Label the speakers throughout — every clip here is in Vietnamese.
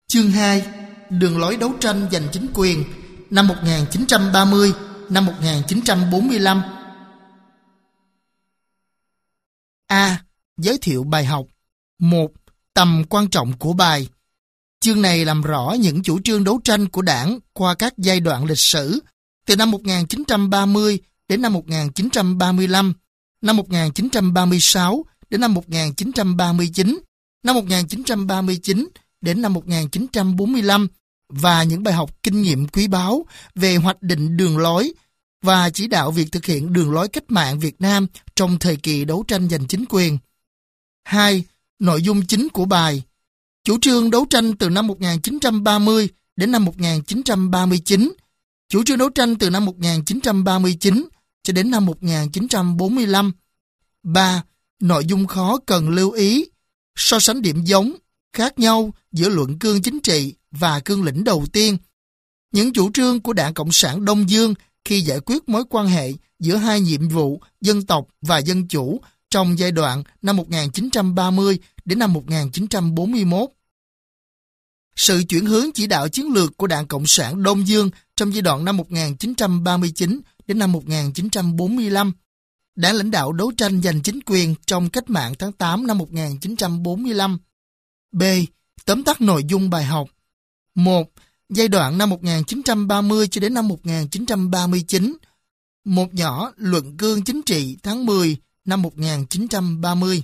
Speaker 1: Chương 2. Đường lối đấu tranh giành chính quyền năm 1930, năm 1945. A. Giới thiệu bài học. 1. Tầm quan trọng của bài. Chương này làm rõ những chủ trương đấu tranh của Đảng qua các giai đoạn lịch sử, từ năm 1930 đến năm 1935, năm 1936 đến năm 1939, năm 1939 đến năm 1945 và những bài học kinh nghiệm quý báu về hoạch định đường lối và chỉ đạo việc thực hiện đường lối cách mạng Việt Nam trong thời kỳ đấu tranh giành chính quyền. 2. Nội dung chính của bài. Chủ trương đấu tranh từ năm 1930 đến năm 1939, chủ trương đấu tranh từ năm 1939 cho đến năm 1945. 3. Nội dung khó cần lưu ý, so sánh điểm giống, khác nhau giữa luận cương chính trị và cương lĩnh đầu tiên. Những chủ trương của Đảng Cộng sản Đông Dương khi giải quyết mối quan hệ giữa hai nhiệm vụ dân tộc và dân chủ trong giai đoạn năm 1930 đến năm 1941. Sự chuyển hướng chỉ đạo chiến lược của Đảng Cộng sản Đông Dương trong giai đoạn năm 1939 đến năm 1945. Đảng lãnh đạo đấu tranh giành chính quyền trong cách mạng tháng 8 năm 1945. B. Tóm tắt nội dung bài học. 1. Giai đoạn năm 1930 cho đến năm 1939. Một nhỏ luận cương chính trị tháng 10 năm 1930.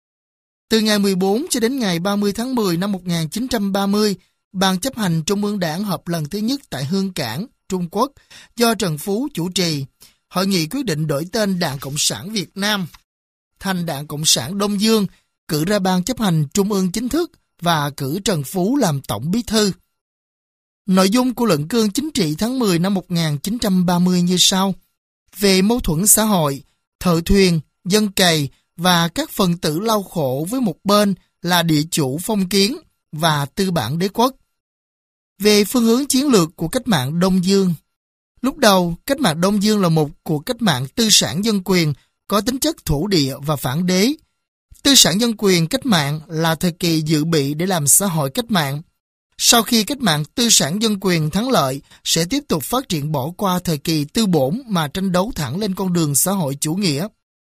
Speaker 1: Từ ngày 14 cho đến ngày 30 tháng 10 năm 1930, Ban chấp hành Trung ương Đảng họp lần thứ nhất tại Hương Cảng, Trung Quốc, do Trần Phú chủ trì. Hội nghị quyết định đổi tên Đảng Cộng sản Việt Nam thành Đảng Cộng sản Đông Dương, cử ra Ban chấp hành Trung ương chính thức và cử Trần Phú làm Tổng Bí thư. Nội dung của luận cương chính trị tháng 10 năm 1930 như sau. Về mâu thuẫn xã hội, thợ thuyền, dân cày và các phần tử lao khổ với một bên là địa chủ phong kiến và tư bản đế quốc. Về phương hướng chiến lược của cách mạng Đông Dương. Lúc đầu, cách mạng Đông Dương là một cuộc cách mạng tư sản dân quyền có tính chất thổ địa và phản đế. Tư sản dân quyền cách mạng là thời kỳ dự bị để làm xã hội cách mạng. Sau khi cách mạng tư sản dân quyền thắng lợi, sẽ tiếp tục phát triển bỏ qua thời kỳ tư bổn mà tranh đấu thẳng lên con đường xã hội chủ nghĩa.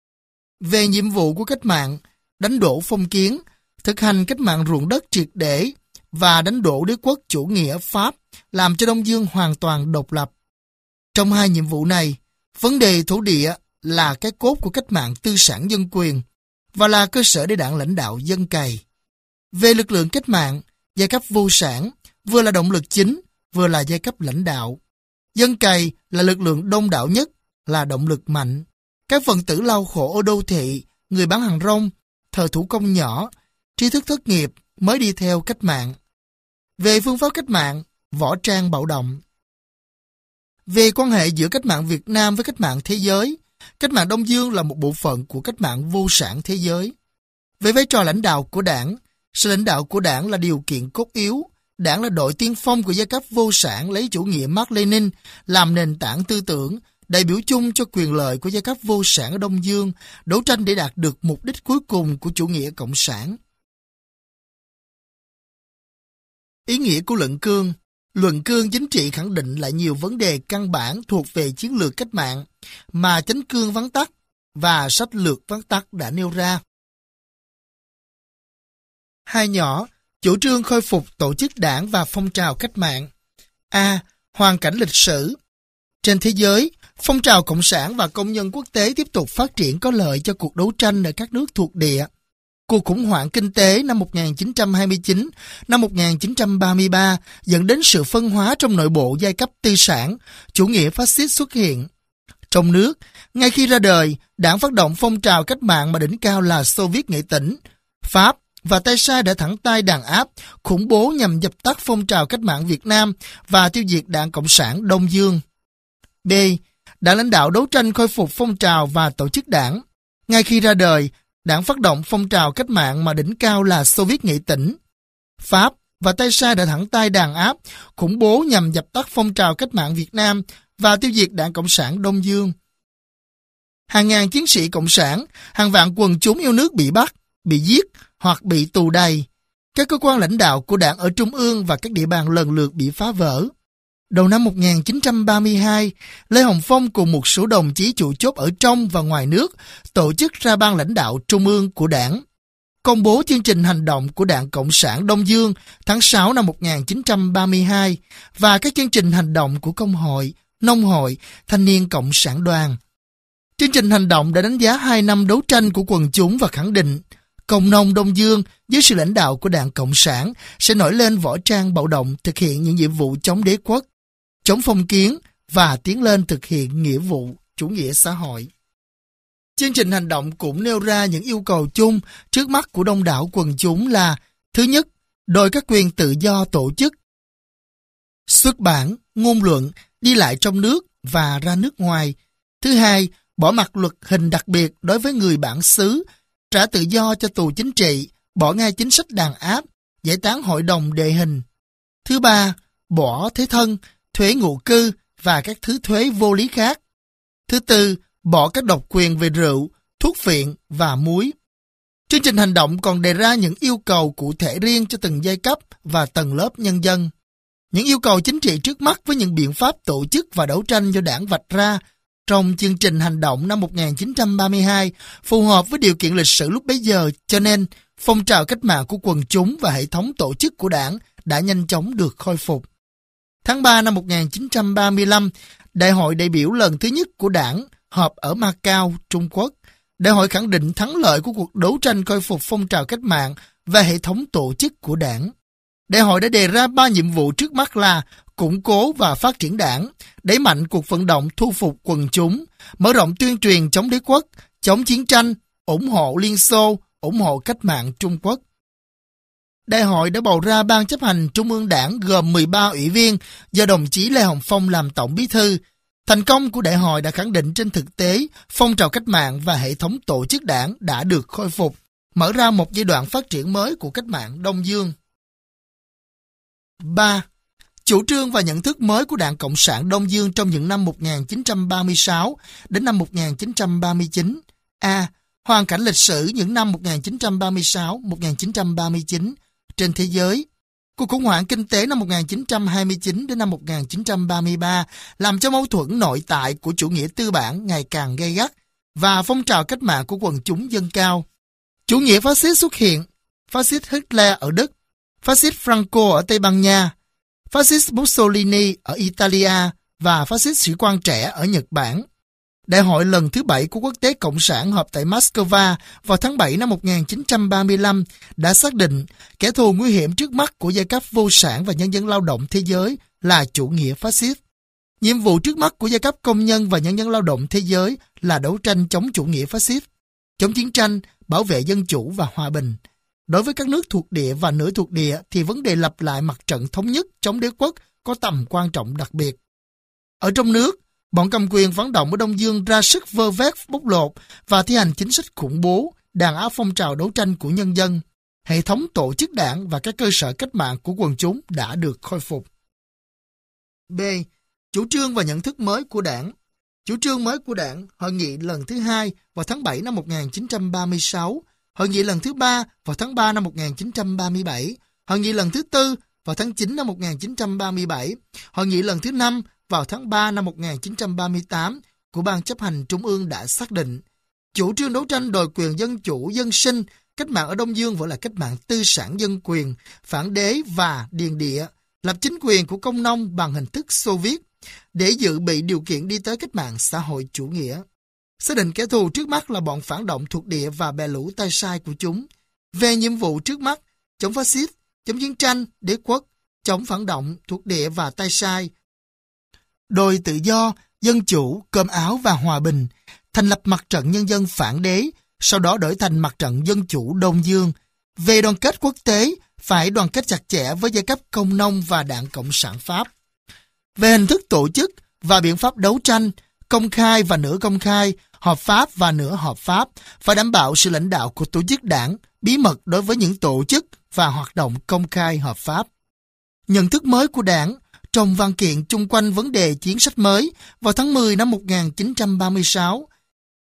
Speaker 1: Về nhiệm vụ của cách mạng, đánh đổ phong kiến, thực hành cách mạng ruộng đất triệt để và đánh đổ đế quốc chủ nghĩa Pháp, làm cho Đông Dương hoàn toàn độc lập. Trong hai nhiệm vụ này, vấn đề thổ địa là cái cốt của cách mạng tư sản dân quyền và là cơ sở để Đảng lãnh đạo dân cày. Về lực lượng cách mạng, giai cấp vô sản vừa là động lực chính, vừa là giai cấp lãnh đạo. Dân cày là lực lượng đông đảo nhất, là động lực mạnh. Các phần tử lao khổ ở đô thị, người bán hàng rong, thợ thủ công nhỏ, trí thức thất nghiệp mới đi theo cách mạng. Về phương pháp cách mạng, võ trang bạo động. Về quan hệ giữa cách mạng Việt Nam với cách mạng thế giới, cách mạng Đông Dương là một bộ phận của cách mạng vô sản thế giới. Về vai trò lãnh đạo của Đảng, sự lãnh đạo của Đảng là điều kiện cốt yếu. Đảng là đội tiên phong của giai cấp vô sản lấy chủ nghĩa Mác Lênin làm nền tảng tư tưởng, đại biểu chung cho quyền lợi của giai cấp vô sản ở Đông Dương, đấu tranh để đạt được mục đích cuối cùng của chủ nghĩa cộng sản. Ý nghĩa của luận cương. Luận cương chính trị khẳng định lại nhiều vấn đề căn bản thuộc về chiến lược cách mạng mà chánh cương vắn tắt và sách lược vắn tắt đã nêu ra. Hai nhỏ, chủ trương khôi phục tổ chức Đảng và phong trào cách mạng. A. Hoàn cảnh lịch sử. Trên thế giới, phong trào cộng sản và công nhân quốc tế tiếp tục phát triển có lợi cho cuộc đấu tranh ở các nước thuộc địa. Cuộc khủng hoảng kinh tế năm 1929, năm 1933 dẫn đến sự phân hóa trong nội bộ giai cấp tư sản, chủ nghĩa phát xít xuất hiện. Trong nước, ngay khi ra đời, Đảng phát động phong trào cách mạng mà đỉnh cao là Xô Viết Nghệ Tĩnh, Pháp và tay sai đã thẳng tay đàn áp, khủng bố nhằm dập tắt phong trào cách mạng Việt Nam và tiêu diệt Đảng Cộng sản Đông Dương. B. Đảng lãnh đạo đấu tranh khôi phục phong trào và tổ chức Đảng. Ngay khi ra đời, Đảng phát động phong trào cách mạng mà đỉnh cao là Xô Viết Nghệ Tĩnh, Pháp và tay sai đã thẳng tay đàn áp, khủng bố nhằm dập tắt phong trào cách mạng Việt Nam và tiêu diệt Đảng Cộng sản Đông Dương. Hàng ngàn chiến sĩ cộng sản, hàng vạn quần chúng yêu nước bị bắt, bị giết hoặc bị tù đày. Các cơ quan lãnh đạo của đảng ở Trung ương và các địa bàn lần lượt bị phá vỡ. Đầu năm 1932, Lê Hồng Phong cùng một số đồng chí chủ chốt ở trong và ngoài nước tổ chức ra ban lãnh đạo Trung ương của đảng, công bố chương trình hành động của Đảng Cộng sản Đông Dương tháng 6 năm 1932 và các chương trình hành động của Công hội, Nông hội, Thanh niên Cộng sản đoàn. Chương trình hành động đã đánh giá 2 năm đấu tranh của quần chúng và khẳng định Công nông Đông Dương dưới sự lãnh đạo của Đảng Cộng sản sẽ nổi lên võ trang bạo động thực hiện những nhiệm vụ chống đế quốc, chống phong kiến và tiến lên thực hiện nghĩa vụ chủ nghĩa xã hội. Chương trình hành động cũng nêu ra những yêu cầu chung trước mắt của đông đảo quần chúng là: thứ nhất, đòi các quyền tự do tổ chức, xuất bản, ngôn luận, đi lại trong nước và ra nước ngoài. Thứ hai, bỏ mặc luật hình đặc biệt đối với người bản xứ, trả tự do cho tù chính trị, bỏ ngay chính sách đàn áp, giải tán hội đồng đệ hình. Thứ ba, bỏ thế thân, thuế ngụ cư và các thứ thuế vô lý khác. Thứ tư, bỏ các độc quyền về rượu, thuốc phiện và muối. Chương trình hành động còn đề ra những yêu cầu cụ thể riêng cho từng giai cấp và tầng lớp nhân dân. Những yêu cầu chính trị trước mắt với những biện pháp tổ chức và đấu tranh do đảng vạch ra trong chương trình hành động năm 1932 phù hợp với điều kiện lịch sử lúc bấy giờ, cho nên phong trào cách mạng của quần chúng và hệ thống tổ chức của đảng đã nhanh chóng được khôi phục. Tháng 3 năm 1935, Đại hội đại biểu lần thứ nhất của đảng họp ở Macau, Trung Quốc. Đại hội khẳng định thắng lợi của cuộc đấu tranh khôi phục phong trào cách mạng và hệ thống tổ chức của đảng. Đại hội đã đề ra 3 nhiệm vụ trước mắt là củng cố và phát triển đảng, đẩy mạnh cuộc vận động thu phục quần chúng, mở rộng tuyên truyền chống đế quốc, chống chiến tranh, ủng hộ Liên Xô, ủng hộ cách mạng Trung Quốc. Đại hội đã bầu ra Ban chấp hành Trung ương Đảng gồm 13 ủy viên do đồng chí Lê Hồng Phong làm tổng bí thư. Thành công của đại hội đã khẳng định trên thực tế phong trào cách mạng và hệ thống tổ chức đảng đã được khôi phục, mở ra một giai đoạn phát triển mới của cách mạng Đông Dương. 3. Chủ trương và nhận thức mới của Đảng Cộng sản Đông Dương trong những năm 1936 đến năm 1939. A. Hoàn cảnh lịch sử những năm 1936-1939 trên thế giới. Cuộc khủng hoảng kinh tế năm 1929 đến năm 1933 làm cho mâu thuẫn nội tại của chủ nghĩa tư bản ngày càng gay gắt và phong trào cách mạng của quần chúng dâng cao. Chủ nghĩa phát xít xuất hiện, phát xít Hitler ở Đức, phát xít Franco ở Tây Ban Nha, phát xít Mussolini ở Italia và phát xít sĩ quan trẻ ở Nhật Bản. Đại hội lần thứ 7 của Quốc tế Cộng sản họp tại Moscow vào tháng 7 năm 1935 đã xác định kẻ thù nguy hiểm trước mắt của giai cấp vô sản và nhân dân lao động thế giới là chủ nghĩa phát xít. Nhiệm vụ trước mắt của giai cấp công nhân và nhân dân lao động thế giới là đấu tranh chống chủ nghĩa phát xít, chống chiến tranh, bảo vệ dân chủ và hòa bình. Đối với các nước thuộc địa và nửa thuộc địa thì vấn đề lập lại mặt trận thống nhất chống đế quốc có tầm quan trọng đặc biệt. Ở trong nước, bọn cầm quyền phản động ở Đông Dương ra sức vơ vét bóc lột và thi hành chính sách khủng bố, đàn áp phong trào đấu tranh của nhân dân. Hệ thống tổ chức đảng và các cơ sở cách mạng của quần chúng đã được khôi phục. B. Chủ trương và nhận thức mới của đảng. Chủ trương mới của đảng, hội nghị lần thứ 2 vào tháng 7 năm 1936, hội nghị lần thứ 3 vào tháng 3 năm 1937, hội nghị lần thứ 4 vào tháng 9 năm 1937, hội nghị lần thứ 5 vào tháng 3 năm 1938 của Ban chấp hành Trung ương đã xác định chủ trương đấu tranh đòi quyền dân chủ dân sinh, cách mạng ở Đông Dương vẫn là cách mạng tư sản dân quyền, phản đế và điền địa, lập chính quyền của công nông bằng hình thức Xô Viết để dự bị điều kiện đi tới cách mạng xã hội chủ nghĩa. Xác định kẻ thù trước mắt là bọn phản động thuộc địa và bè lũ tay sai của chúng. Về nhiệm vụ trước mắt, chống phát xít, chống chiến tranh, đế quốc, chống phản động thuộc địa và tay sai, đòi tự do, dân chủ, cơm áo và hòa bình, thành lập mặt trận nhân dân phản đế, sau đó đổi thành mặt trận dân chủ Đông Dương. Về đoàn kết quốc tế, phải đoàn kết chặt chẽ với giai cấp công nông và Đảng Cộng sản Pháp. Về hình thức tổ chức và biện pháp đấu tranh, công khai và nửa công khai, hợp pháp và nửa hợp pháp, phải đảm bảo sự lãnh đạo của tổ chức đảng, bí mật đối với những tổ chức và hoạt động công khai hợp pháp. Nhận thức mới của đảng trong văn kiện chung quanh vấn đề chính sách mới vào tháng 10 năm 1936,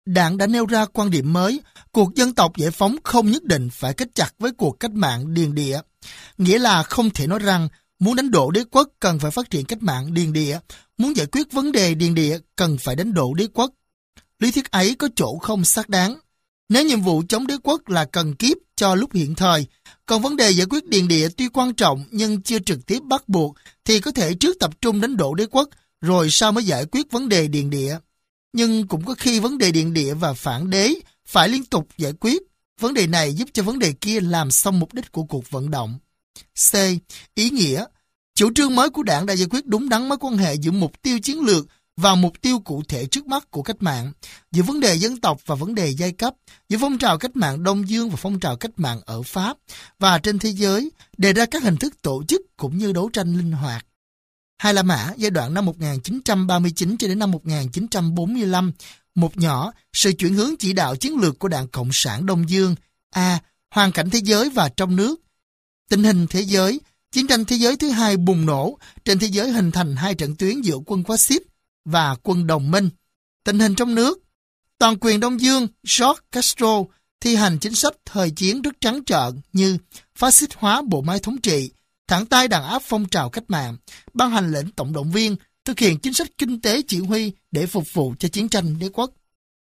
Speaker 1: Đảng đã nêu ra quan điểm mới, cuộc dân tộc giải phóng không nhất định phải kết chặt với cuộc cách mạng điền địa. Nghĩa là không thể nói rằng muốn đánh đổ đế quốc cần phải phát triển cách mạng điền địa, muốn giải quyết vấn đề điền địa cần phải đánh đổ đế quốc. Lý thuyết ấy có chỗ không xác đáng. Nếu nhiệm vụ chống đế quốc là cần kiếp cho lúc hiện thời, còn vấn đề giải quyết điền địa tuy quan trọng nhưng chưa trực tiếp bắt buộc, thì có thể trước tập trung đánh đổ đế quốc, rồi sau mới giải quyết vấn đề điền địa. Nhưng cũng có khi vấn đề điền địa và phản đế phải liên tục giải quyết. Vấn đề này giúp cho vấn đề kia làm xong mục đích của cuộc vận động. C. Ý nghĩa. Chủ trương mới của Đảng đã giải quyết đúng đắn mối quan hệ giữa mục tiêu chiến lược và mục tiêu cụ thể trước mắt của cách mạng, giữa vấn đề dân tộc và vấn đề giai cấp, giữa phong trào cách mạng Đông Dương và phong trào cách mạng ở Pháp và trên thế giới, đề ra các hình thức tổ chức cũng như đấu tranh linh hoạt. Hai La Mã giai đoạn năm 1939 cho đến năm 1945. Một nhỏ, sự chuyển hướng chỉ đạo chiến lược của Đảng Cộng sản Đông Dương. A. Hoàn cảnh thế giới và trong nước. Tình hình thế giới. Chiến tranh thế giới thứ hai bùng nổ, trên thế giới hình thành hai trận tuyến giữa quân phát xít và quân đồng minh. Tình hình trong nước. Toàn quyền Đông Dương, George Castro thi hành chính sách thời chiến rất trắng trợn như phát xít hóa bộ máy thống trị, thẳng tay đàn áp phong trào cách mạng, ban hành lệnh tổng động viên, thực hiện chính sách kinh tế chỉ huy để phục vụ cho chiến tranh đế quốc.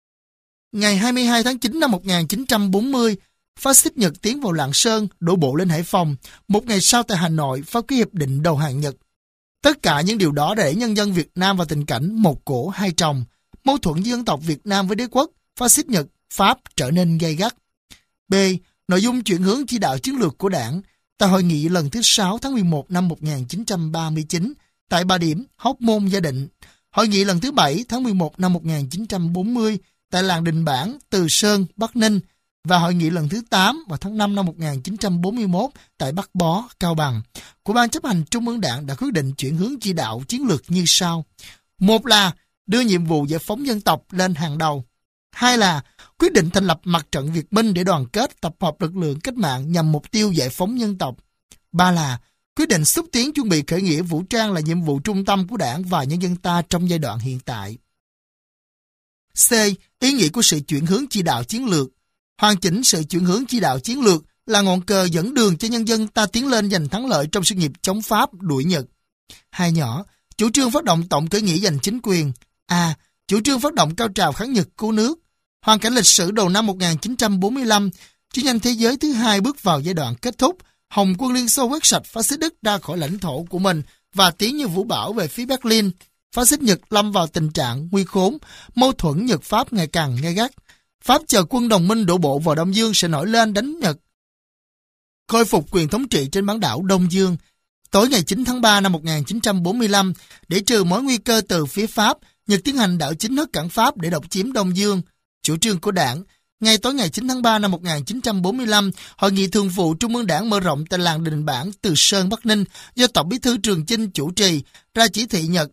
Speaker 1: Ngày 22 tháng 9 năm 1940, phát xít Nhật tiến vào Lạng Sơn, đổ bộ lên Hải Phòng. Một ngày sau tại Hà Nội, phát ký hiệp định đầu hàng Nhật. Tất cả những điều đó đã đẩy nhân dân Việt Nam vào tình cảnh một cổ hai chồng. Mâu thuẫn giữa dân tộc Việt Nam với đế quốc, phát xít Nhật, Pháp trở nên gay gắt. B. Nội dung chuyển hướng chỉ đạo chiến lược của Đảng. Tại hội nghị lần thứ 6 tháng 11 năm 1939, tại Bà Điểm, Hóc Môn, Gia Định. Hội nghị lần thứ 7 tháng 11 năm 1940, tại làng Đình Bản, Từ Sơn, Bắc Ninh. Và hội nghị lần thứ 8 vào tháng 5 năm 1941 tại Bắc Bó, Cao Bằng, của Ban chấp hành Trung ương Đảng đã quyết định chuyển hướng chỉ đạo chiến lược như sau. Một là đưa nhiệm vụ giải phóng dân tộc lên hàng đầu. Hai là quyết định thành lập mặt trận Việt Minh để đoàn kết tập hợp lực lượng cách mạng nhằm mục tiêu giải phóng dân tộc. Ba là quyết định xúc tiến chuẩn bị khởi nghĩa vũ trang là nhiệm vụ trung tâm của Đảng và nhân dân ta trong giai đoạn hiện tại. C. Ý nghĩa của sự chuyển hướng chỉ đạo chiến lược. Hoàn chỉnh sự chuyển hướng chỉ đạo chiến lược là ngọn cờ dẫn đường cho nhân dân ta tiến lên giành thắng lợi trong sự nghiệp chống Pháp đuổi Nhật. Hai nhỏ, chủ trương phát động tổng khởi nghĩa giành chính quyền. A. Chủ trương phát động cao trào kháng Nhật cứu nước. Hoàn cảnh lịch sử đầu năm 1945, chiến tranh thế giới thứ hai bước vào giai đoạn kết thúc. Hồng quân Liên Xô quét sạch phát xít Đức ra khỏi lãnh thổ của mình và tiến như vũ bão về phía Berlin. Phát xít Nhật lâm vào tình trạng nguy khốn, mâu thuẫn Nhật-Pháp ngày càng gay gắt. Pháp chờ quân đồng minh đổ bộ vào Đông Dương sẽ nổi lên đánh Nhật, khôi phục quyền thống trị trên bán đảo Đông Dương. Tối ngày 9 tháng 3 năm 1945, để trừ mối nguy cơ từ phía Pháp, Nhật tiến hành đảo chính hất cảng Pháp để độc chiếm Đông Dương. Chủ trương của Đảng. Ngay tối ngày 9 tháng 3 năm 1945, Hội nghị Thường vụ Trung ương Đảng mở rộng tại làng Đình Bản, Từ Sơn, Bắc Ninh, do Tổng bí thư Trường Chinh chủ trì, ra chỉ thị Nhật,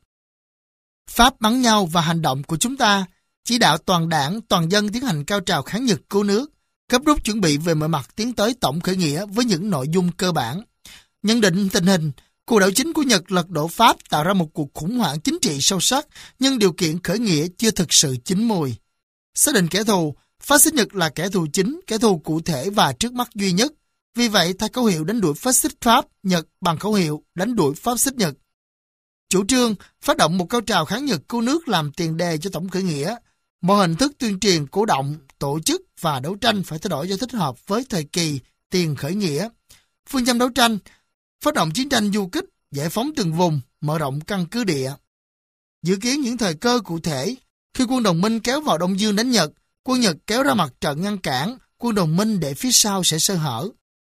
Speaker 1: Pháp bắn nhau và hành động của chúng ta, chỉ đạo toàn đảng, toàn dân tiến hành cao trào kháng Nhật cứu nước, gấp rút chuẩn bị về mọi mặt tiến tới tổng khởi nghĩa với những nội dung cơ bản. Nhận định tình hình, cuộc đảo chính của Nhật lật đổ Pháp tạo ra một cuộc khủng hoảng chính trị sâu sắc, nhưng điều kiện khởi nghĩa chưa thực sự chín mùi. Xác định kẻ thù, phát xít Nhật là kẻ thù chính, kẻ thù cụ thể và trước mắt duy nhất. Vì vậy, thay khẩu hiệu đánh đuổi phát xít Pháp, Nhật bằng khẩu hiệu đánh đuổi phát xít Nhật. Chủ trương phát động một cao trào kháng Nhật cứu nước làm tiền đề cho tổng khởi nghĩa. Mọi hình thức tuyên truyền, cổ động, tổ chức và đấu tranh phải thay đổi cho thích hợp với thời kỳ tiền khởi nghĩa. Phương châm đấu tranh, phát động chiến tranh du kích, giải phóng từng vùng, mở rộng căn cứ địa. Dự kiến những thời cơ cụ thể, khi quân đồng minh kéo vào Đông Dương đánh Nhật, quân Nhật kéo ra mặt trận ngăn cản, quân đồng minh để phía sau sẽ sơ hở.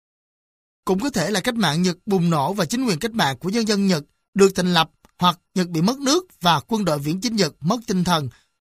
Speaker 1: Cũng có thể là cách mạng Nhật bùng nổ và chính quyền cách mạng của nhân dân Nhật được thành lập, hoặc Nhật bị mất nước và quân đội viễn chinh Nhật mất tinh thần.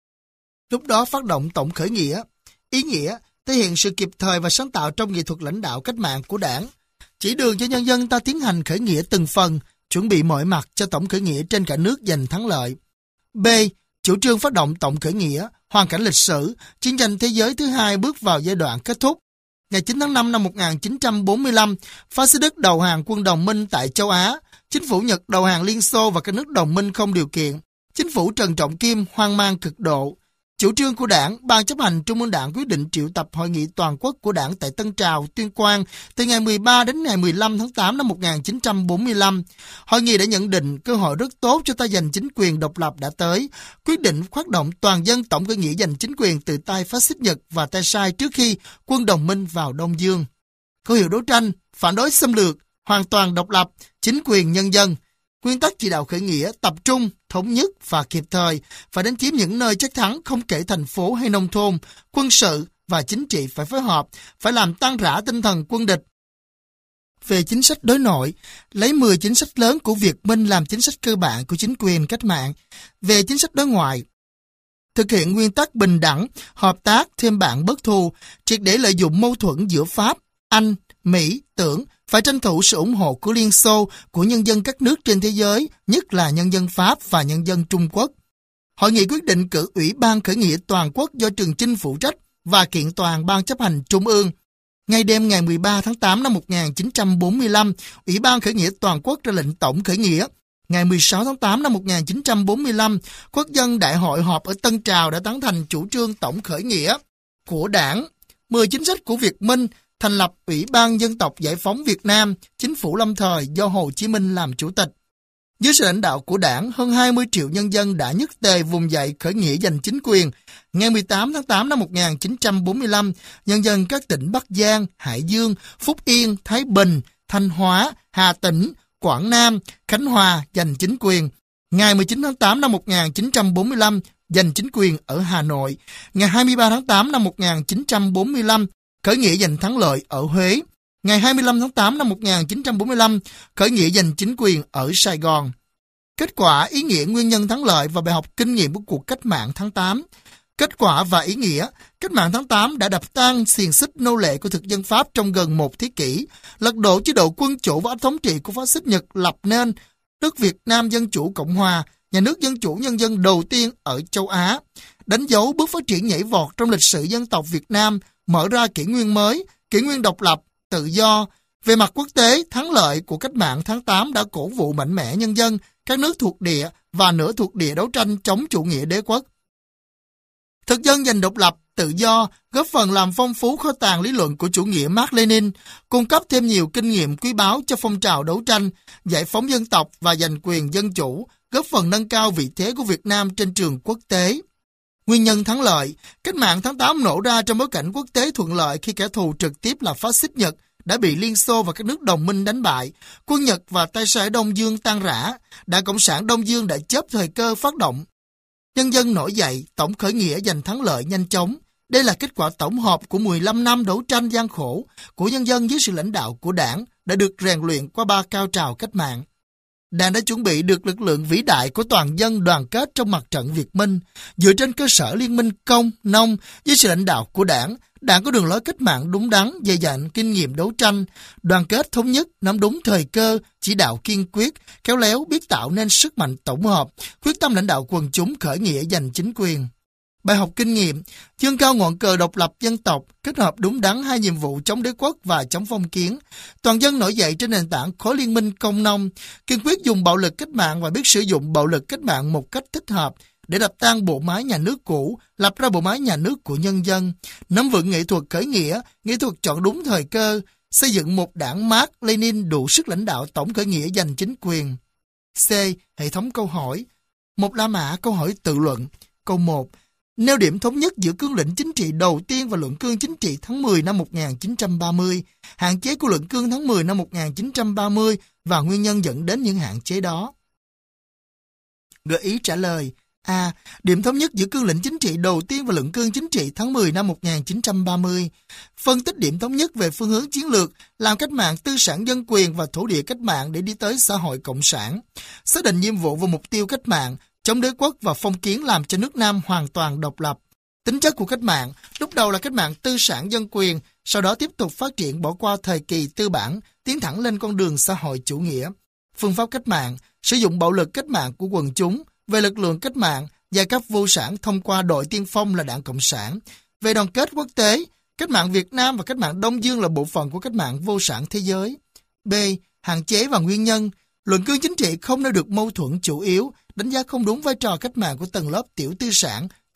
Speaker 1: Lúc đó phát động tổng khởi nghĩa. Ý nghĩa, thể hiện sự kịp thời và sáng tạo trong nghệ thuật lãnh đạo cách mạng của Đảng, chỉ đường cho nhân dân ta tiến hành khởi nghĩa từng phần, chuẩn bị mọi mặt cho tổng khởi nghĩa trên cả nước giành thắng lợi. B. Chủ trương phát động tổng khởi nghĩa, hoàn cảnh lịch sử, chiến tranh thế giới thứ hai bước vào giai đoạn kết thúc. Ngày 9 tháng 5 năm 1945, phát xít Đức đầu hàng quân đồng minh tại châu Á, chính phủ Nhật đầu hàng Liên Xô và các nước đồng minh không điều kiện. Chính phủ Trần Trọng Kim hoang mang cực độ. Chủ trương của Đảng, Ban chấp hành Trung ương Đảng quyết định triệu tập hội nghị toàn quốc của Đảng tại Tân Trào, Tuyên Quang từ ngày 13 đến ngày 15 tháng 8 năm 1945. Hội nghị đã nhận định cơ hội rất tốt cho ta giành chính quyền độc lập đã tới, quyết định phát động toàn dân tổng khởi nghĩa giành chính quyền từ tay phát xít Nhật và tay sai trước khi quân đồng minh vào Đông Dương. Khẩu hiệu đấu tranh, phản đối xâm lược, hoàn toàn độc lập, chính quyền nhân dân. Nguyên tắc chỉ đạo khởi nghĩa tập trung, thống nhất và kịp thời, phải đánh chiếm những nơi chắc thắng không kể thành phố hay nông thôn, quân sự và chính trị phải phối hợp, phải làm tan rã tinh thần quân địch. Về chính sách đối nội, lấy 10 chính sách lớn của Việt Minh làm chính sách cơ bản của chính quyền cách mạng. Về chính sách đối ngoại, thực hiện nguyên tắc bình đẳng, hợp tác, thêm bạn bất thù, triệt để lợi dụng mâu thuẫn giữa Pháp, Anh, Mỹ, Tưởng, phải tranh thủ sự ủng hộ của Liên Xô, của nhân dân các nước trên thế giới, nhất là nhân dân Pháp và nhân dân Trung Quốc. Hội nghị quyết định cử Ủy ban khởi nghĩa toàn quốc do Trường Chinh phụ trách và kiện toàn Ban chấp hành Trung ương. Ngay đêm ngày 13 tháng 8 năm 1945, Ủy ban khởi nghĩa toàn quốc ra lệnh tổng khởi nghĩa. Ngày 16 tháng 8 năm 1945, Quốc dân Đại hội họp ở Tân Trào đã tán thành chủ trương tổng khởi nghĩa của Đảng. 10 chính sách của Việt Minh, thành lập Ủy ban Dân tộc Giải phóng Việt Nam, chính phủ lâm thời do Hồ Chí Minh làm chủ tịch. Dưới sự lãnh đạo của Đảng, hơn 20 triệu nhân dân đã nhất tề vùng dậy khởi nghĩa giành chính quyền. Ngày 18 tháng 8 năm 1945, nhân dân các tỉnh Bắc Giang, Hải Dương, Phúc Yên, Thái Bình, Thanh Hóa, Hà Tĩnh, Quảng Nam, Khánh Hòa giành chính quyền. Ngày 19 tháng 8 năm 1945, giành chính quyền ở Hà Nội. Ngày 23 tháng 8 năm 1945, khởi nghĩa giành thắng lợi ở Huế. Ngày 25 tháng 8 năm 1945, khởi nghĩa giành chính quyền ở Sài Gòn. Kết quả, ý nghĩa, nguyên nhân thắng lợi và bài học kinh nghiệm của cuộc cách mạng tháng 8. Kết quả và ý nghĩa, cách mạng tháng 8 đã đập tan xiềng xích nô lệ của thực dân Pháp trong gần một thế kỷ, lật đổ chế độ quân chủ và thống trị của phát xít Nhật, lập nên nước Việt Nam Dân Chủ Cộng Hòa, nhà nước dân chủ nhân dân đầu tiên ở châu Á, đánh dấu bước phát triển nhảy vọt trong lịch sử dân tộc Việt Nam, mở ra kỷ nguyên mới, kỷ nguyên độc lập, tự do. Về mặt quốc tế, thắng lợi của cách mạng tháng 8 đã cổ vũ mạnh mẽ nhân dân, các nước thuộc địa và nửa thuộc địa đấu tranh chống chủ nghĩa đế quốc. Thực dân giành độc lập, tự do, góp phần làm phong phú kho tàng lý luận của chủ nghĩa Mác Lênin, cung cấp thêm nhiều kinh nghiệm quý báu cho phong trào đấu tranh, giải phóng dân tộc và giành quyền dân chủ, góp phần nâng cao vị thế của Việt Nam trên trường quốc tế. Nguyên nhân thắng lợi, cách mạng tháng 8 nổ ra trong bối cảnh quốc tế thuận lợi khi kẻ thù trực tiếp là phát xít Nhật đã bị Liên Xô và các nước đồng minh đánh bại, quân Nhật và tay sai Đông Dương tan rã, Đảng Cộng sản Đông Dương đã chớp thời cơ phát động. Nhân dân nổi dậy, tổng khởi nghĩa giành thắng lợi nhanh chóng. Đây là kết quả tổng hợp của 15 năm đấu tranh gian khổ của nhân dân dưới sự lãnh đạo của Đảng đã được rèn luyện qua 3 cao trào cách mạng. Đảng đã chuẩn bị được lực lượng vĩ đại của toàn dân đoàn kết trong mặt trận Việt Minh, dựa trên cơ sở liên minh công, nông dưới sự lãnh đạo của Đảng. Đảng có đường lối cách mạng đúng đắn, dày dặn kinh nghiệm đấu tranh, đoàn kết thống nhất, nắm đúng thời cơ, chỉ đạo kiên quyết, khéo léo biết tạo nên sức mạnh tổng hợp, quyết tâm lãnh đạo quần chúng khởi nghĩa giành chính quyền. Bài học kinh nghiệm, dương cao ngọn cờ độc lập dân tộc, kết hợp đúng đắn hai nhiệm vụ chống đế quốc và chống phong kiến. Toàn dân nổi dậy trên nền tảng khối liên minh công nông, kiên quyết dùng bạo lực cách mạng và biết sử dụng bạo lực cách mạng một cách thích hợp để đập tan bộ máy nhà nước cũ, lập ra bộ máy nhà nước của nhân dân, nắm vững nghệ thuật khởi nghĩa, nghệ thuật chọn đúng thời cơ, xây dựng một đảng Mác Lênin đủ sức lãnh đạo tổng khởi nghĩa giành chính quyền. C. Hệ thống câu hỏi. Một La Mã câu hỏi tự luận. Câu 1. Nêu điểm thống nhất giữa cương lĩnh chính trị đầu tiên và luận cương chính trị tháng 10 năm 1930, hạn chế của luận cương tháng 10 năm 1930 và nguyên nhân dẫn đến những hạn chế đó. Gợi ý trả lời. A. Điểm thống nhất giữa cương lĩnh chính trị đầu tiên và luận cương chính trị tháng 10 năm 1930. Phân tích điểm thống nhất về phương hướng chiến lược, làm cách mạng tư sản dân quyền và thổ địa cách mạng để đi tới xã hội cộng sản. Xác định nhiệm vụ và mục tiêu cách mạng, chống đế quốc và phong kiến làm cho nước Nam hoàn toàn độc lập. Tính chất của cách mạng, lúc đầu là cách mạng tư sản dân quyền, sau đó tiếp tục phát triển bỏ qua thời kỳ tư bản, tiến thẳng lên con đường xã hội chủ nghĩa. Phương pháp cách mạng, sử dụng bạo lực cách mạng của quần chúng. Về lực lượng cách mạng, giai cấp vô sản thông qua đội tiên phong là Đảng Cộng sản. Về đoàn kết quốc tế, cách mạng Việt Nam và cách mạng Đông Dương là bộ phận của cách mạng vô sản thế giới. B. Hạn chế và nguyên nhân. Luận cương chính trị không nêu được mâu thuẫn chủ yếu, đánh giá không đúng vai trò cách mạng của tầng lớp tiểu tư sản,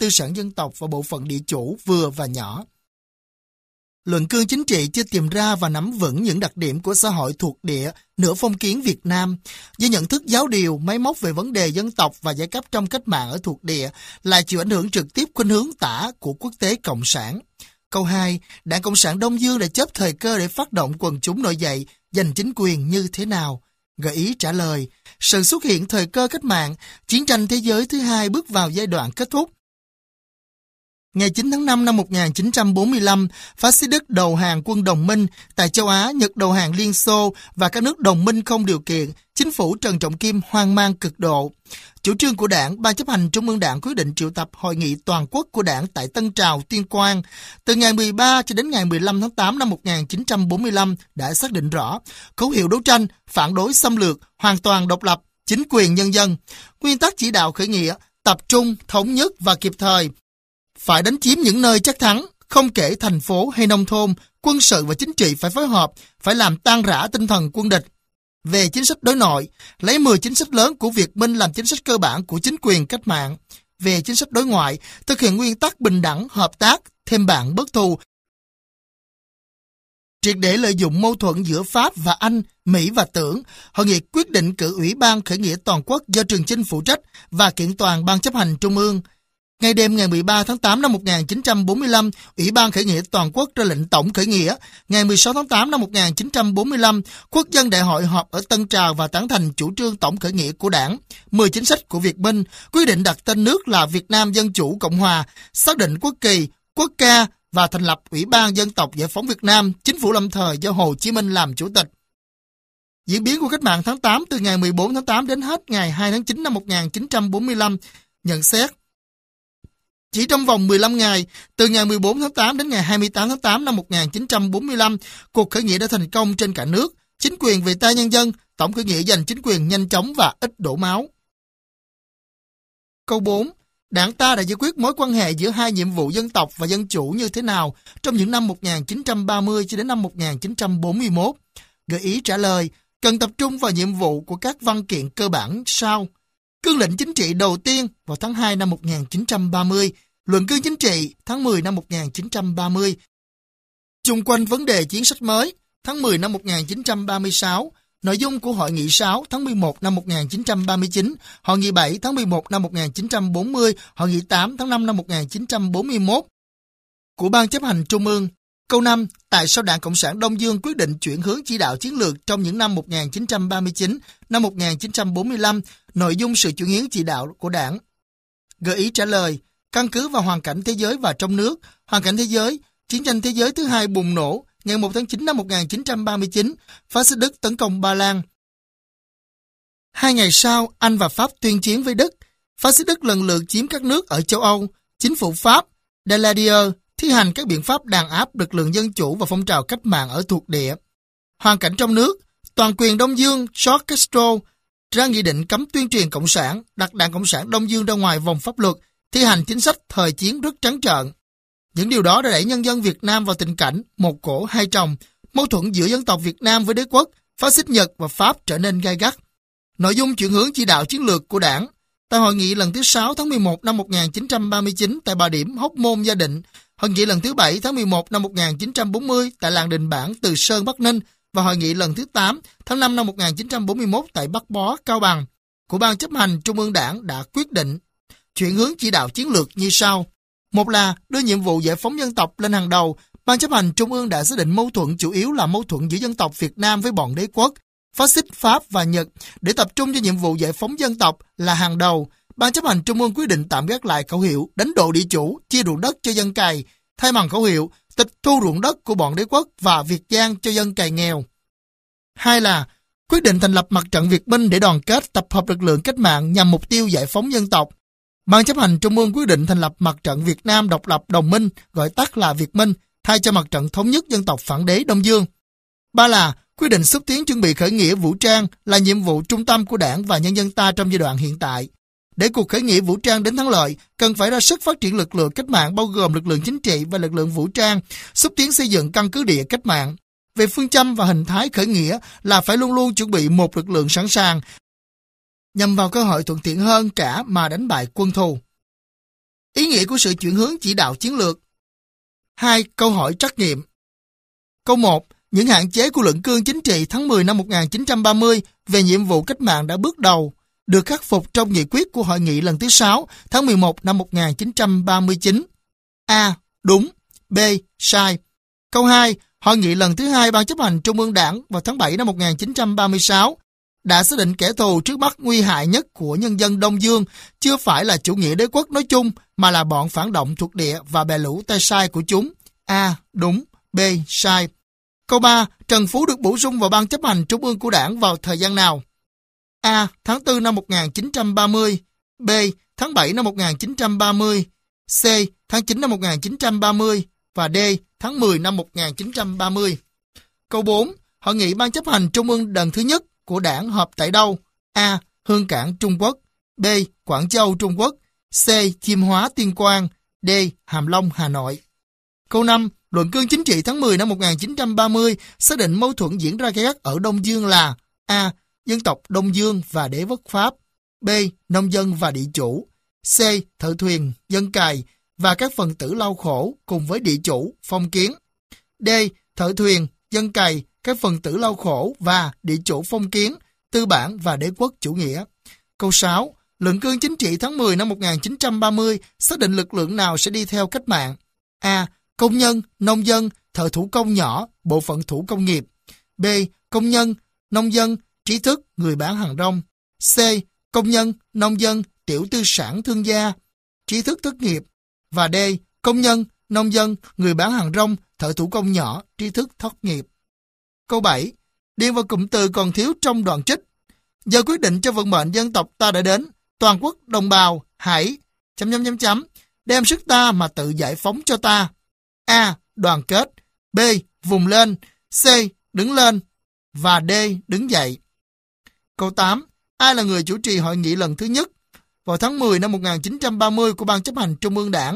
Speaker 1: tư sản dân tộc và bộ phận địa chủ vừa và nhỏ. Luận cương chính trị chưa tìm ra và nắm vững những đặc điểm của xã hội thuộc địa nửa phong kiến Việt Nam, do nhận thức giáo điều, máy móc về vấn đề dân tộc và giai cấp trong cách mạng ở thuộc địa là chịu ảnh hưởng trực tiếp khuynh hướng tả của quốc tế cộng sản. Câu 2. Đảng Cộng sản Đông Dương đã chấp thời cơ để phát động quần chúng nổi dậy giành chính quyền như thế nào? Gợi ý trả lời. Sự xuất hiện thời cơ cách mạng, chiến tranh thế giới thứ hai bước vào giai đoạn kết thúc. Ngày 9 tháng 5 năm 1945, phát xít Đức đầu hàng quân đồng minh, tại châu Á, Nhật đầu hàng Liên Xô và các nước đồng minh không điều kiện, chính phủ Trần Trọng Kim hoang mang cực độ. Chủ trương của Đảng, Ban chấp hành Trung ương Đảng quyết định triệu tập hội nghị toàn quốc của Đảng tại Tân Trào, Tuyên Quang. Từ ngày 13 cho đến ngày 15 tháng 8 năm 1945 đã xác định rõ khẩu hiệu đấu tranh, phản đối xâm lược, hoàn toàn độc lập, chính quyền nhân dân. Nguyên tắc chỉ đạo khởi nghĩa, tập trung, thống nhất và kịp thời. Phải đánh chiếm những nơi chắc thắng, không kể thành phố hay nông thôn, quân sự và chính trị phải phối hợp, phải làm tan rã tinh thần quân địch. Về chính sách đối nội, lấy 10 chính sách lớn của Việt Minh làm chính sách cơ bản của chính quyền cách mạng. Về chính sách đối ngoại, thực hiện nguyên tắc bình đẳng, hợp tác, thêm bạn bất thù. Triệt để lợi dụng mâu thuẫn giữa Pháp và Anh, Mỹ và Tưởng, hội nghị quyết định cử Ủy ban Khởi nghĩa Toàn quốc do Trường Chinh phụ trách và kiện toàn Ban chấp hành Trung ương. Ngay đêm ngày 13 tháng 8 năm 1945, Ủy ban Khởi nghĩa Toàn quốc ra lệnh tổng khởi nghĩa. Ngày 16 tháng 8 năm 1945, Quốc dân đại hội họp ở Tân Trào và tán thành chủ trương tổng khởi nghĩa của Đảng, 10 chính sách của Việt Minh, quyết định đặt tên nước là Việt Nam Dân Chủ Cộng Hòa, xác định quốc kỳ, quốc ca và thành lập Ủy ban Dân tộc Giải phóng Việt Nam, chính phủ lâm thời do Hồ Chí Minh làm chủ tịch. Diễn biến của cách mạng tháng 8 từ ngày 14 tháng 8 đến hết ngày 2 tháng 9 năm 1945, nhận xét. Chỉ trong vòng 15 ngày, từ ngày 14 tháng 8 đến ngày 28 tháng 8 năm 1945, cuộc khởi nghĩa đã thành công trên cả nước, chính quyền về tay nhân dân, tổng khởi nghĩa giành chính quyền nhanh chóng và ít đổ máu. Câu 4. Đảng ta đã giải quyết mối quan hệ giữa hai nhiệm vụ dân tộc và dân chủ như thế nào trong những năm 1930 cho đến năm 1941? Gợi ý trả lời, cần tập trung vào nhiệm vụ của các văn kiện cơ bản sau. Cương lĩnh chính trị đầu tiên vào tháng 2 năm 1930, luận cương chính trị tháng 10 năm 1930. Chung quanh vấn đề chính sách mới tháng 10 năm 1936, nội dung của Hội nghị 6 tháng 11 năm 1939, Hội nghị 7 tháng 11 năm 1940, Hội nghị 8 tháng 5 năm 1941 của Ban chấp hành Trung ương. Câu 5. Tại sao Đảng Cộng sản Đông Dương quyết định chuyển hướng chỉ đạo chiến lược trong những năm 1939, năm 1945, nội dung sự chuyển hướng chỉ đạo của Đảng? Gợi ý trả lời, căn cứ vào hoàn cảnh thế giới và trong nước, hoàn cảnh thế giới, chiến tranh thế giới thứ hai bùng nổ, ngày 1 tháng 9 năm 1939, phát xít Đức tấn công Ba Lan. 2 ngày sau, Anh và Pháp tuyên chiến với Đức. Phát xít Đức lần lượt chiếm các nước ở châu Âu. Chính phủ Pháp, Daladier, thi hành các biện pháp đàn áp lực lượng dân chủ và phong trào cách mạng ở thuộc địa. Hoàn cảnh trong nước, toàn quyền Đông Dương, George Castro ra nghị định cấm tuyên truyền cộng sản, đặt Đảng Cộng sản Đông Dương ra ngoài vòng pháp luật, thi hành chính sách thời chiến rất trắng trợn. Những điều đó đã đẩy nhân dân Việt Nam vào tình cảnh một cổ hai chồng, mâu thuẫn giữa dân tộc Việt Nam với đế quốc, phát xít Nhật và Pháp trở nên gay gắt. Nội dung chuyển hướng chỉ đạo chiến lược của Đảng. Tại hội nghị lần thứ 6 tháng 11 năm 1939 tại Bà Điểm, Hóc Môn, Gia Định, hội nghị lần thứ 7 tháng 11 năm 1940 tại làng Đình Bản, Từ Sơn, Bắc Ninh và hội nghị lần thứ 8 tháng 5 năm 1941 tại Bắc Bó, Cao Bằng của Ban chấp hành Trung ương Đảng đã quyết định chuyển hướng chỉ đạo chiến lược như sau. Một là đưa nhiệm vụ giải phóng dân tộc lên hàng đầu. Ban chấp hành Trung ương đã xác định mâu thuẫn chủ yếu là mâu thuẫn giữa dân tộc Việt Nam với bọn đế quốc, phát xít Pháp và Nhật. Để tập trung cho nhiệm vụ giải phóng dân tộc là hàng đầu, Ban chấp hành Trung ương quyết định tạm gác lại khẩu hiệu đánh độ địa chủ, chia ruộng đất cho dân cày, thay bằng khẩu hiệu tịch thu ruộng đất của bọn đế quốc và Việt Giang cho dân cày nghèo. Hai là quyết định thành lập mặt trận Việt Minh để đoàn kết tập hợp lực lượng cách mạng nhằm mục tiêu giải phóng dân tộc. Ban chấp hành Trung ương quyết định thành lập mặt trận Việt Nam độc lập đồng minh, gọi tắt là Việt Minh, thay cho mặt trận thống nhất dân tộc phản đế Đông Dương. Ba là quyết định xúc tiến chuẩn bị khởi nghĩa vũ trang là nhiệm vụ trung tâm của Đảng và nhân dân ta trong giai đoạn hiện tại. Để cuộc khởi nghĩa vũ trang đến thắng lợi, cần phải ra sức phát triển lực lượng cách mạng bao gồm lực lượng chính trị và lực lượng vũ trang, xúc tiến xây dựng căn cứ địa cách mạng. Về phương châm và hình thái khởi nghĩa là phải luôn luôn chuẩn bị một lực lượng sẵn sàng, nhằm vào cơ hội thuận tiện hơn cả mà đánh bại quân thù. Ý nghĩa của sự chuyển hướng chỉ đạo chiến lược. 2. Câu hỏi trắc nghiệm. Câu 1. Những hạn chế của luận cương chính trị tháng 10 năm 1930 về nhiệm vụ cách mạng đã bước đầu được khắc phục trong nghị quyết của hội nghị lần thứ 6 tháng 11 năm 1939. A. Đúng. B. Sai. Câu 2. Hội nghị lần thứ 2 Ban chấp hành Trung ương Đảng vào tháng 7 năm 1936 đã xác định kẻ thù trước mắt nguy hại nhất của nhân dân Đông Dương chưa phải là chủ nghĩa đế quốc nói chung mà là bọn phản động thuộc địa và bè lũ tay sai của chúng. A. Đúng. B. Sai. Câu 3. Trần Phú được bổ sung vào Ban chấp hành Trung ương của Đảng vào thời gian nào? A. Tháng 4 năm 1930. B. Tháng 7 năm 1930. C. Tháng 9 năm 1930. Và D. Tháng 10 năm 1930. Câu 4. Hội nghị Ban chấp hành Trung ương lần thứ nhất của Đảng họp tại đâu? A. Hương Cảng, Trung Quốc. B. Quảng Châu, Trung Quốc. C. Chiêm Hóa, Tuyên Quang. D. Hàm Long, Hà Nội. Câu 5. Luận cương chính trị tháng 10 năm 1930 xác định mâu thuẫn diễn ra gay gắt ở Đông Dương là A. Dân tộc Đông Dương và đế quốc Pháp. B. Nông dân và địa chủ. C. Thợ thuyền, dân cày và các phần tử lao khổ cùng với địa chủ, phong kiến. D. Thợ thuyền, dân cày, các phần tử lao khổ và địa chủ phong kiến, tư bản và đế quốc chủ nghĩa. Câu 6. Luận cương chính trị tháng 10 năm 1930 xác định lực lượng nào sẽ đi theo cách mạng? A. Công nhân, nông dân, thợ thủ công nhỏ, bộ phận thủ công nghiệp. B. Công nhân, nông dân, trí thức, người bán hàng rong. C. Công nhân, nông dân, tiểu tư sản thương gia, trí thức thất nghiệp. Và D. Công nhân, nông dân, người bán hàng rong, thợ thủ công nhỏ, trí thức thất nghiệp. Câu 7. Điền vào cụm từ còn thiếu trong đoạn trích. Giờ quyết định cho vận mệnh dân tộc ta đã đến. Toàn quốc đồng bào, hãy... đem sức ta mà tự giải phóng cho ta. A. Đoàn kết. B. Vùng lên. C. Đứng lên. Và D. Đứng dậy. Câu 8. Ai là người chủ trì hội nghị lần thứ nhất vào tháng 10 năm 1930 của Ban chấp hành Trung ương Đảng?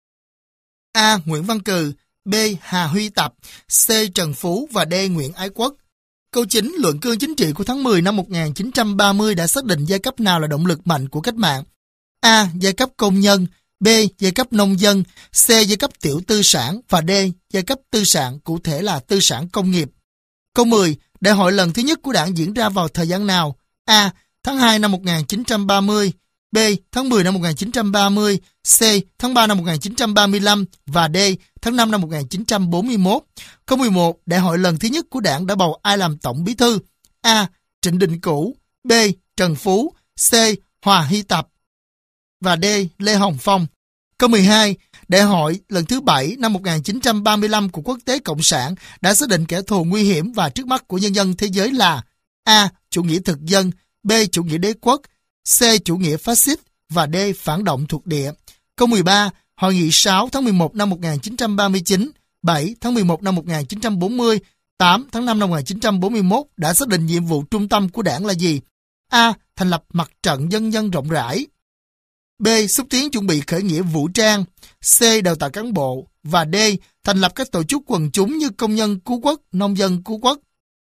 Speaker 1: A. Nguyễn Văn Cừ. B. Hà Huy Tập. C. Trần Phú. Và D. Nguyễn Ái Quốc. Câu 9. Luận cương chính trị của tháng 10 năm 1930 đã xác định giai cấp nào là động lực mạnh của cách mạng? A. Giai cấp công nhân. B. Giai cấp nông dân. C. Giai cấp tiểu tư sản. Và D. Giai cấp tư sản, cụ thể là tư sản công nghiệp. Câu 10. Đại hội lần thứ nhất của Đảng diễn ra vào thời gian nào? A. Tháng 2 năm 1930. B. Tháng 10 năm 1930. C. Tháng 3 năm 1935. Và D. Tháng 5 năm 1941. Câu 11. Đại hội lần thứ nhất của Đảng đã bầu ai làm Tổng Bí thư? A. Trịnh Đình Cửu. B. Trần Phú. C. Hòa Hy Tập. Và D. Lê Hồng Phong. Câu 12. Đại hội lần thứ 7 năm 1935 của Quốc tế Cộng sản đã xác định kẻ thù nguy hiểm và trước mắt của nhân dân thế giới là A. Chủ nghĩa thực dân. B. Chủ nghĩa đế quốc. C. Chủ nghĩa phát xít. Và D. Phản động thuộc địa. Câu 13. Hội nghị 6 tháng 11 năm 1939, 7 tháng 11 năm 1940, 8 tháng 5 năm 1941 đã xác định nhiệm vụ trung tâm của Đảng là gì? A. Thành lập mặt trận dân dân rộng rãi. B. Xúc tiến chuẩn bị khởi nghĩa vũ trang. C. Đào tạo cán bộ. Và D. Thành lập các tổ chức quần chúng như công nhân cứu quốc, nông dân cứu quốc.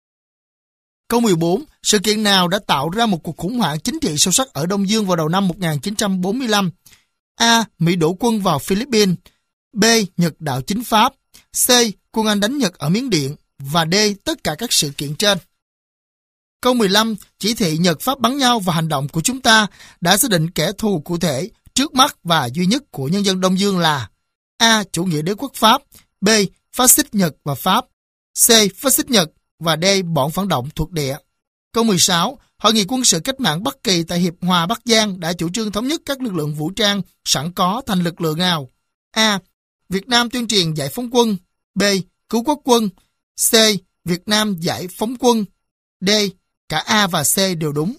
Speaker 1: Câu 14. Sự kiện nào đã tạo ra một cuộc khủng hoảng chính trị sâu sắc ở Đông Dương vào đầu năm 1945? A. Mỹ đổ quân vào Philippines. B. Nhật đảo chính Pháp. C. Quân Anh đánh Nhật ở Miến Điện. Và D. Tất cả các sự kiện trên. Câu 15. Chỉ thị Nhật Pháp bắn nhau và hành động của chúng ta đã xác định kẻ thù cụ thể, trước mắt và duy nhất của nhân dân Đông Dương là A. Chủ nghĩa đế quốc Pháp. B. Phát xít Nhật và Pháp. C. Phát xít Nhật. Và D. Bọn phản động thuộc địa. Câu 16. Hội nghị quân sự cách mạng Bắc Kỳ tại Hiệp Hòa, Bắc Giang đã chủ trương thống nhất các lực lượng vũ trang sẵn có thành lực lượng nào? A. Việt Nam tuyên truyền giải phóng quân. B. Cứu quốc quân. C. Việt Nam giải phóng quân. D. Cả A và C đều đúng.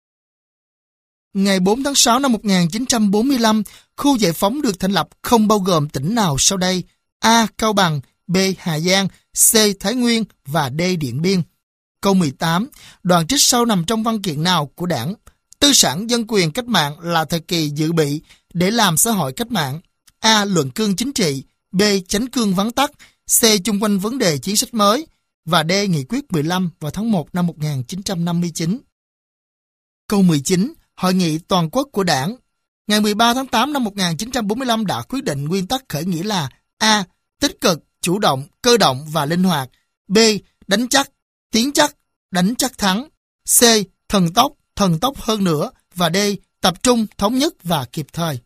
Speaker 1: Ngày 4 tháng 6 năm 1945, khu giải phóng được thành lập không bao gồm tỉnh nào sau đây? A. Cao Bằng. B. Hà Giang. C. Thái Nguyên. Và D. Điện Biên. Câu 18. Đoạn trích sau nằm trong văn kiện nào của Đảng? Tư sản dân quyền cách mạng là thời kỳ dự bị để làm xã hội cách mạng. A. Luận cương chính trị. B. Chánh cương vắn tắt. C. Chung quanh vấn đề chính sách mới. Và D. Nghị quyết 15 vào tháng 1 năm 1959. Câu 19. Hội nghị toàn quốc của Đảng Ngày 13 tháng 8 năm 1945 đã quyết định nguyên tắc khởi nghĩa là: A. Tích cực, chủ động, cơ động và linh hoạt. B. Đánh chắc, tiến chắc, đánh chắc thắng. C. Thần tốc hơn nữa. Và D. Tập trung, thống nhất và kịp thời.